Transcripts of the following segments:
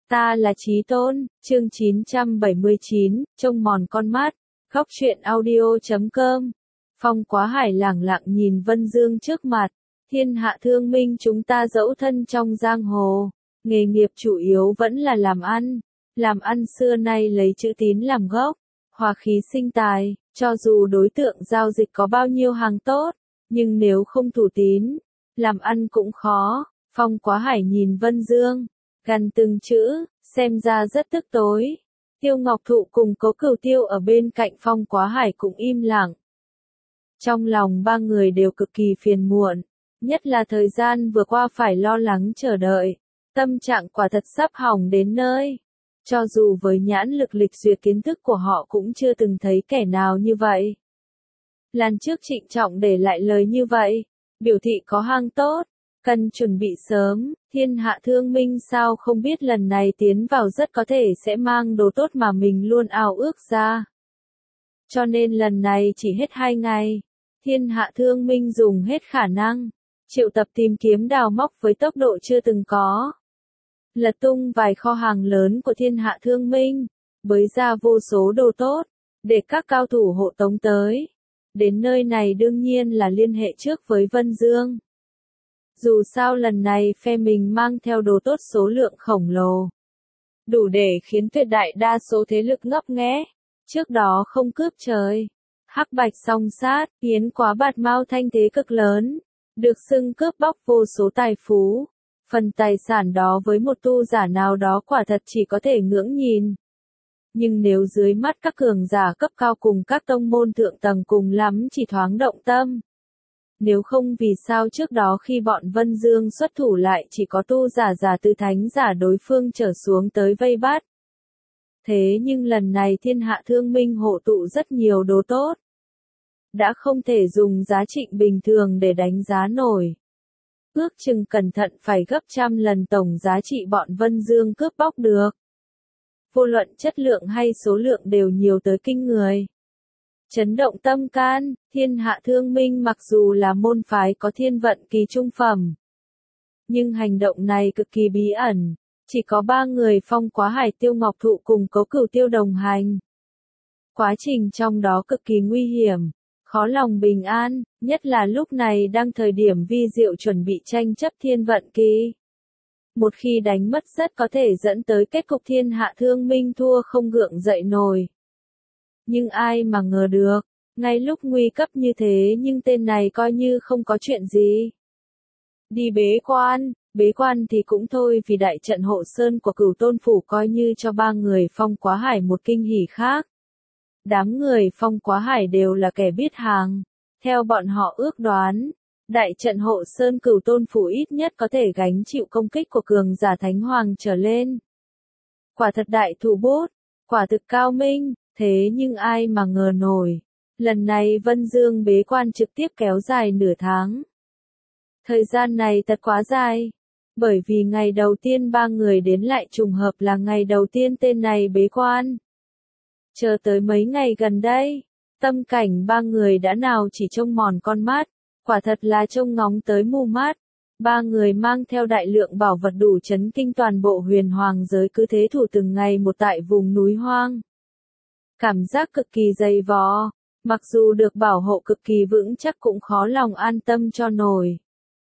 Ta là Chí Tôn, chương 979, trông mòn con mắt, góc truyện audio.com. Phong Quá Hải lẳng lặng nhìn Vân Dương trước mặt, thiên hạ thương minh chúng ta dẫu thân trong giang hồ, nghề nghiệp chủ yếu vẫn là làm ăn xưa nay lấy chữ tín làm gốc, hòa khí sinh tài, cho dù đối tượng giao dịch có bao nhiêu hàng tốt, nhưng nếu không thủ tín, làm ăn cũng khó. Phong Quá Hải nhìn Vân Dương, gần từng chữ, xem ra rất tức tối. Tiêu Ngọc Thụ cùng Cố Cửu Tiêu ở bên cạnh Phong Quá Hải cũng im lặng. Trong lòng ba người đều cực kỳ phiền muộn, nhất là thời gian vừa qua phải lo lắng chờ đợi, tâm trạng quả thật sắp hỏng đến nơi. Cho dù với nhãn lực lịch duyệt kiến thức của họ cũng chưa từng thấy kẻ nào như vậy. Lần trước trịnh trọng để lại lời như vậy, biểu thị có hàng tốt, cần chuẩn bị sớm, thiên hạ thương minh sao không biết lần này tiến vào rất có thể sẽ mang đồ tốt mà mình luôn ao ước ra. Cho nên lần này chỉ hết 2 ngày, thiên hạ thương minh dùng hết khả năng, triệu tập tìm kiếm đào móc với tốc độ chưa từng có. Lật tung vài kho hàng lớn của thiên hạ thương minh, bới ra vô số đồ tốt, để các cao thủ hộ tống tới. Đến nơi này đương nhiên là liên hệ trước với Vân Dương. Dù sao lần này phe mình mang theo đồ tốt số lượng khổng lồ, đủ để khiến tuyệt đại đa số thế lực ngấp nghé. Trước đó không cướp trời, hắc bạch song sát, Yến Quá Bạt Mao thanh thế cực lớn, được xưng cướp bóc vô số tài phú. Phần tài sản đó với một tu giả nào đó quả thật chỉ có thể ngưỡng nhìn. Nhưng nếu dưới mắt các cường giả cấp cao cùng các tông môn thượng tầng cùng lắm chỉ thoáng động tâm. Nếu không vì sao trước đó khi bọn Vân Dương xuất thủ lại chỉ có tu giả giả từ thánh giả đối phương trở xuống tới vây bắt. Thế nhưng lần này thiên hạ thương minh hộ tụ rất nhiều đồ tốt. Đã không thể dùng giá trị bình thường để đánh giá nổi. Ước chừng cẩn thận phải gấp trăm lần tổng giá trị bọn Vân Dương cướp bóc được. Vô luận chất lượng hay số lượng đều nhiều tới kinh người. Chấn động tâm can, thiên hạ thương minh mặc dù là môn phái có thiên vận kỳ trung phẩm. Nhưng hành động này cực kỳ bí ẩn, chỉ có 3 người Phong Quá Hải Tiêu Ngọc Thụ cùng Cố Cửu Tiêu đồng hành. Quá trình trong đó cực kỳ nguy hiểm, khó lòng bình an, nhất là lúc này đang thời điểm vi diệu chuẩn bị tranh chấp thiên vận kỳ. Một khi đánh mất rất có thể dẫn tới kết cục thiên hạ thương minh thua không gượng dậy nổi. Nhưng ai mà ngờ được, ngay lúc nguy cấp như thế nhưng tên này coi như không có chuyện gì. Đi bế quan thì cũng thôi vì đại trận hộ sơn của Cửu Tôn Phủ coi như cho 3 người Phong Quá Hải một kinh hỉ khác. Đám người Phong Quá Hải đều là kẻ biết hàng, theo bọn họ ước đoán, đại trận hộ sơn Cửu Tôn Phủ ít nhất có thể gánh chịu công kích của cường giả thánh hoàng trở lên. Quả thật đại thủ bút, quả thực cao minh, thế nhưng ai mà ngờ nổi, lần này Vân Dương bế quan trực tiếp kéo dài nửa tháng. Thời gian này thật quá dài, bởi vì ngày đầu tiên 3 người đến lại trùng hợp là ngày đầu tiên tên này bế quan. Chờ tới mấy ngày gần đây, tâm cảnh 3 người đã nào chỉ trông mòn con mắt, quả thật là trông ngóng tới mù mắt. 3 người mang theo đại lượng bảo vật đủ chấn kinh toàn bộ huyền hoàng giới cứ thế thủ từng ngày một tại vùng núi hoang. Cảm giác cực kỳ dày vò, mặc dù được bảo hộ cực kỳ vững chắc cũng khó lòng an tâm cho nổi.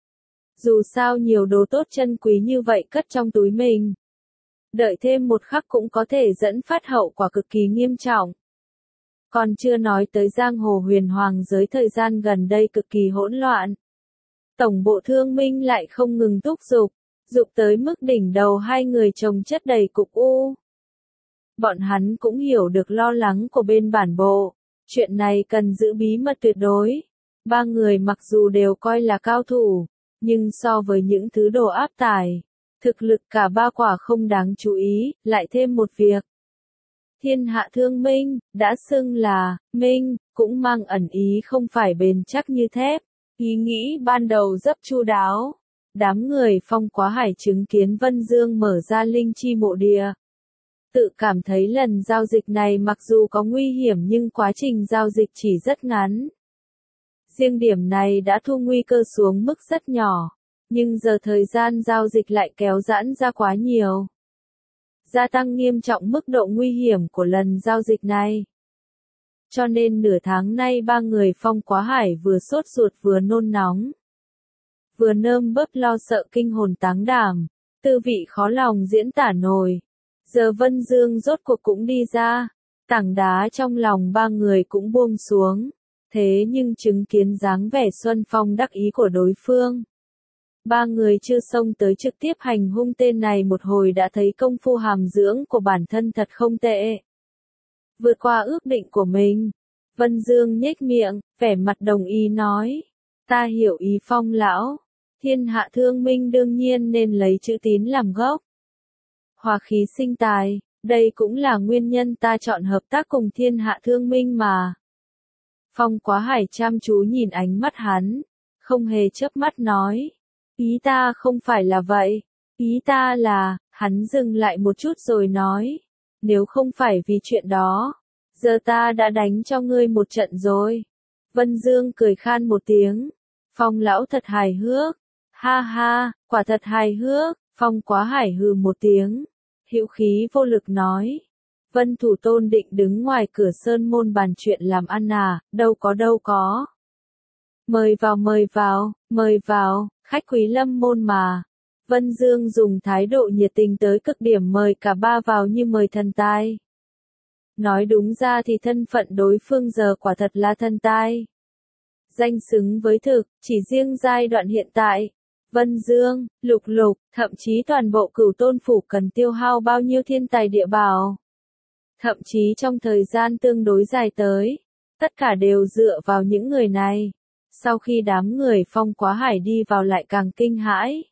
Dù sao nhiều đồ tốt chân quý như vậy cất trong túi mình. Đợi thêm một khắc cũng có thể dẫn phát hậu quả cực kỳ nghiêm trọng. Còn chưa nói tới giang hồ huyền hoàng giới thời gian gần đây cực kỳ hỗn loạn. Tổng bộ thương minh lại không ngừng thúc giục tới mức đỉnh đầu 2 người chồng chất đầy cục u. Bọn hắn cũng hiểu được lo lắng của bên bản bộ, chuyện này cần giữ bí mật tuyệt đối. 3 người mặc dù đều coi là cao thủ, nhưng so với những thứ đồ áp tải, thực lực cả 3 quả không đáng chú ý, lại thêm một việc. Thiên hạ thương minh, đã xưng là minh, cũng mang ẩn ý không phải bền chắc như thép. Ý nghĩ ban đầu rất chu đáo. Đám người Phong Quá Hải chứng kiến Vân Dương mở ra linh chi mộ địa. Tự cảm thấy lần giao dịch này mặc dù có nguy hiểm nhưng quá trình giao dịch chỉ rất ngắn. Riêng điểm này đã thu nguy cơ xuống mức rất nhỏ, nhưng giờ thời gian giao dịch lại kéo giãn ra quá nhiều. gia tăng nghiêm trọng mức độ nguy hiểm của lần giao dịch này. Cho nên nửa tháng nay ba người Phong Quá Hải vừa sốt ruột vừa nôn nóng. Vừa nơm bớp lo sợ kinh hồn táng đảm, tư vị khó lòng diễn tả nổi. Giờ Vân Dương rốt cuộc cũng đi ra, tảng đá trong lòng ba người cũng buông xuống. Thế nhưng chứng kiến dáng vẻ xuân phong đắc ý của đối phương. Ba người chưa xông tới trực tiếp hành hung tên này một hồi đã thấy công phu hàm dưỡng của bản thân thật không tệ. Vượt qua ước định của mình, Vân Dương nhếch miệng, vẻ mặt đồng ý nói. Ta hiểu ý Phong lão, thiên hạ thương minh đương nhiên nên lấy chữ tín làm gốc. Hòa khí sinh tài, đây cũng là nguyên nhân ta chọn hợp tác cùng thiên hạ thương minh mà. Phong Quá Hải chăm chú nhìn ánh mắt hắn, không hề chớp mắt nói. Ý ta không phải là vậy, ý ta là, hắn dừng lại một chút rồi nói. Nếu không phải vì chuyện đó, giờ ta đã đánh cho ngươi một trận rồi. Vân Dương cười khan một tiếng. Phong lão thật hài hước. Ha ha, quả thật hài hước. Phong Quá Hải hừ một tiếng. Hữu khí vô lực nói. Vân Thủ Tôn định đứng ngoài cửa sơn môn bàn chuyện làm ăn à, đâu có. Mời vào, khách quý lâm môn mà. Vân Dương dùng thái độ nhiệt tình tới cực điểm mời cả ba vào như mời thần tài. Nói đúng ra thì thân phận đối phương giờ quả thật là thần tài. Danh xứng với thực, chỉ riêng giai đoạn hiện tại. Vân Dương, Lục Lục, thậm chí toàn bộ Cửu Tôn Phủ cần tiêu hao bao nhiêu thiên tài địa bảo. Thậm chí trong thời gian tương đối dài tới, tất cả đều dựa vào những người này. Sau khi đám người Phong Quá Hải đi vào lại càng kinh hãi.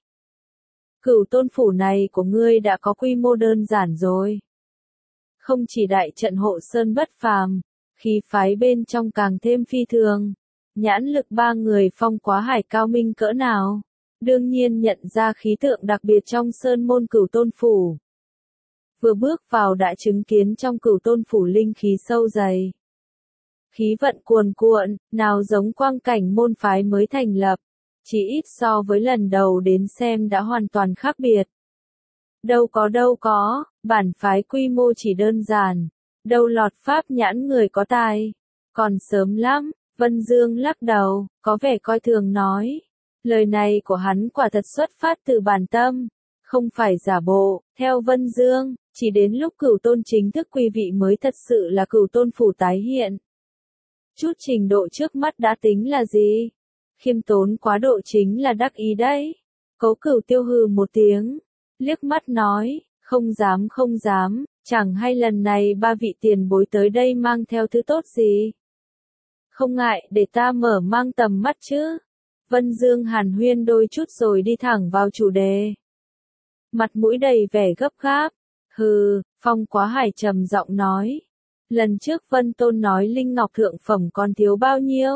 Cửu Tôn Phủ này của ngươi đã có quy mô đơn giản rồi. Không chỉ đại trận hộ sơn bất phàm, khí phái bên trong càng thêm phi thường. Nhãn lực ba người Phong Quá Hải cao minh cỡ nào, đương nhiên nhận ra khí tượng đặc biệt trong sơn môn Cửu Tôn Phủ. Vừa bước vào đã chứng kiến trong Cửu Tôn Phủ linh khí sâu dày. Khí vận cuồn cuộn, nào giống quang cảnh môn phái mới thành lập, chỉ ít so với lần đầu đến xem đã hoàn toàn khác biệt. Đâu có, bản phái quy mô chỉ đơn giản, đâu lọt pháp nhãn người có tài. Còn sớm lắm, Vân Dương lắc đầu, có vẻ coi thường nói. Lời này của hắn quả thật xuất phát từ bản tâm, không phải giả bộ. Theo Vân Dương, chỉ đến lúc Cửu Tôn chính thức quy vị mới thật sự là Cửu Tôn Phủ tái hiện. Chút trình độ trước mắt đã tính là gì? Khiêm tốn quá độ chính là đắc ý đấy. Cố Cửu tiêu hừ một tiếng, liếc mắt nói, không dám, chẳng hay lần này ba vị tiền bối tới đây mang theo thứ tốt gì? Không ngại để ta mở mang tầm mắt chứ. Vân Dương hàn huyên đôi chút rồi đi thẳng vào chủ đề. Mặt mũi đầy vẻ gấp gáp. Hừ, Phong Quá Hải trầm giọng nói. Lần trước Vân Tôn nói linh ngọc thượng phẩm còn thiếu bao nhiêu?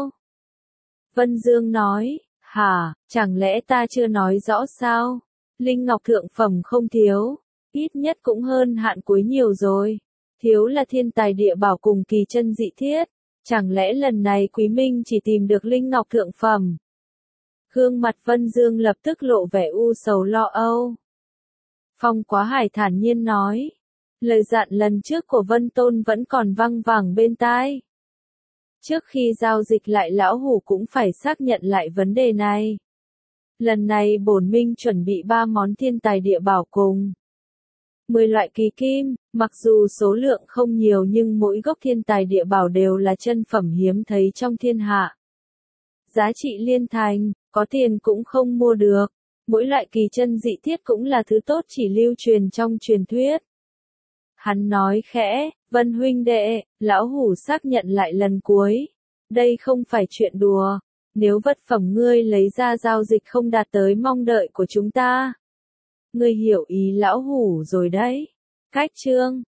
Vân Dương nói, hả, chẳng lẽ ta chưa nói rõ sao? Linh ngọc thượng phẩm không thiếu, ít nhất cũng hơn hạn cuối nhiều rồi. Thiếu là thiên tài địa bảo cùng kỳ chân dị thiết. Chẳng lẽ lần này Quý Minh chỉ tìm được linh ngọc thượng phẩm? Gương mặt Vân Dương lập tức lộ vẻ u sầu lo âu. Phong Quá Hải thản nhiên nói. Lời dặn lần trước của Vân Tôn vẫn còn văng vẳng bên tai. Trước khi giao dịch lại lão hủ cũng phải xác nhận lại vấn đề này. Lần này bổn minh chuẩn bị 3 món thiên tài địa bảo cùng 10 loại kỳ kim, mặc dù số lượng không nhiều nhưng mỗi gốc thiên tài địa bảo đều là chân phẩm hiếm thấy trong thiên hạ. Giá trị liên thành, có tiền cũng không mua được. Mỗi loại kỳ chân dị thiết cũng là thứ tốt chỉ lưu truyền trong truyền thuyết. Hắn nói khẽ, Vân huynh đệ, lão hủ xác nhận lại lần cuối. Đây không phải chuyện đùa. Nếu vật phẩm ngươi lấy ra giao dịch không đạt tới mong đợi của chúng ta. Ngươi hiểu ý lão hủ rồi đấy. Cách chương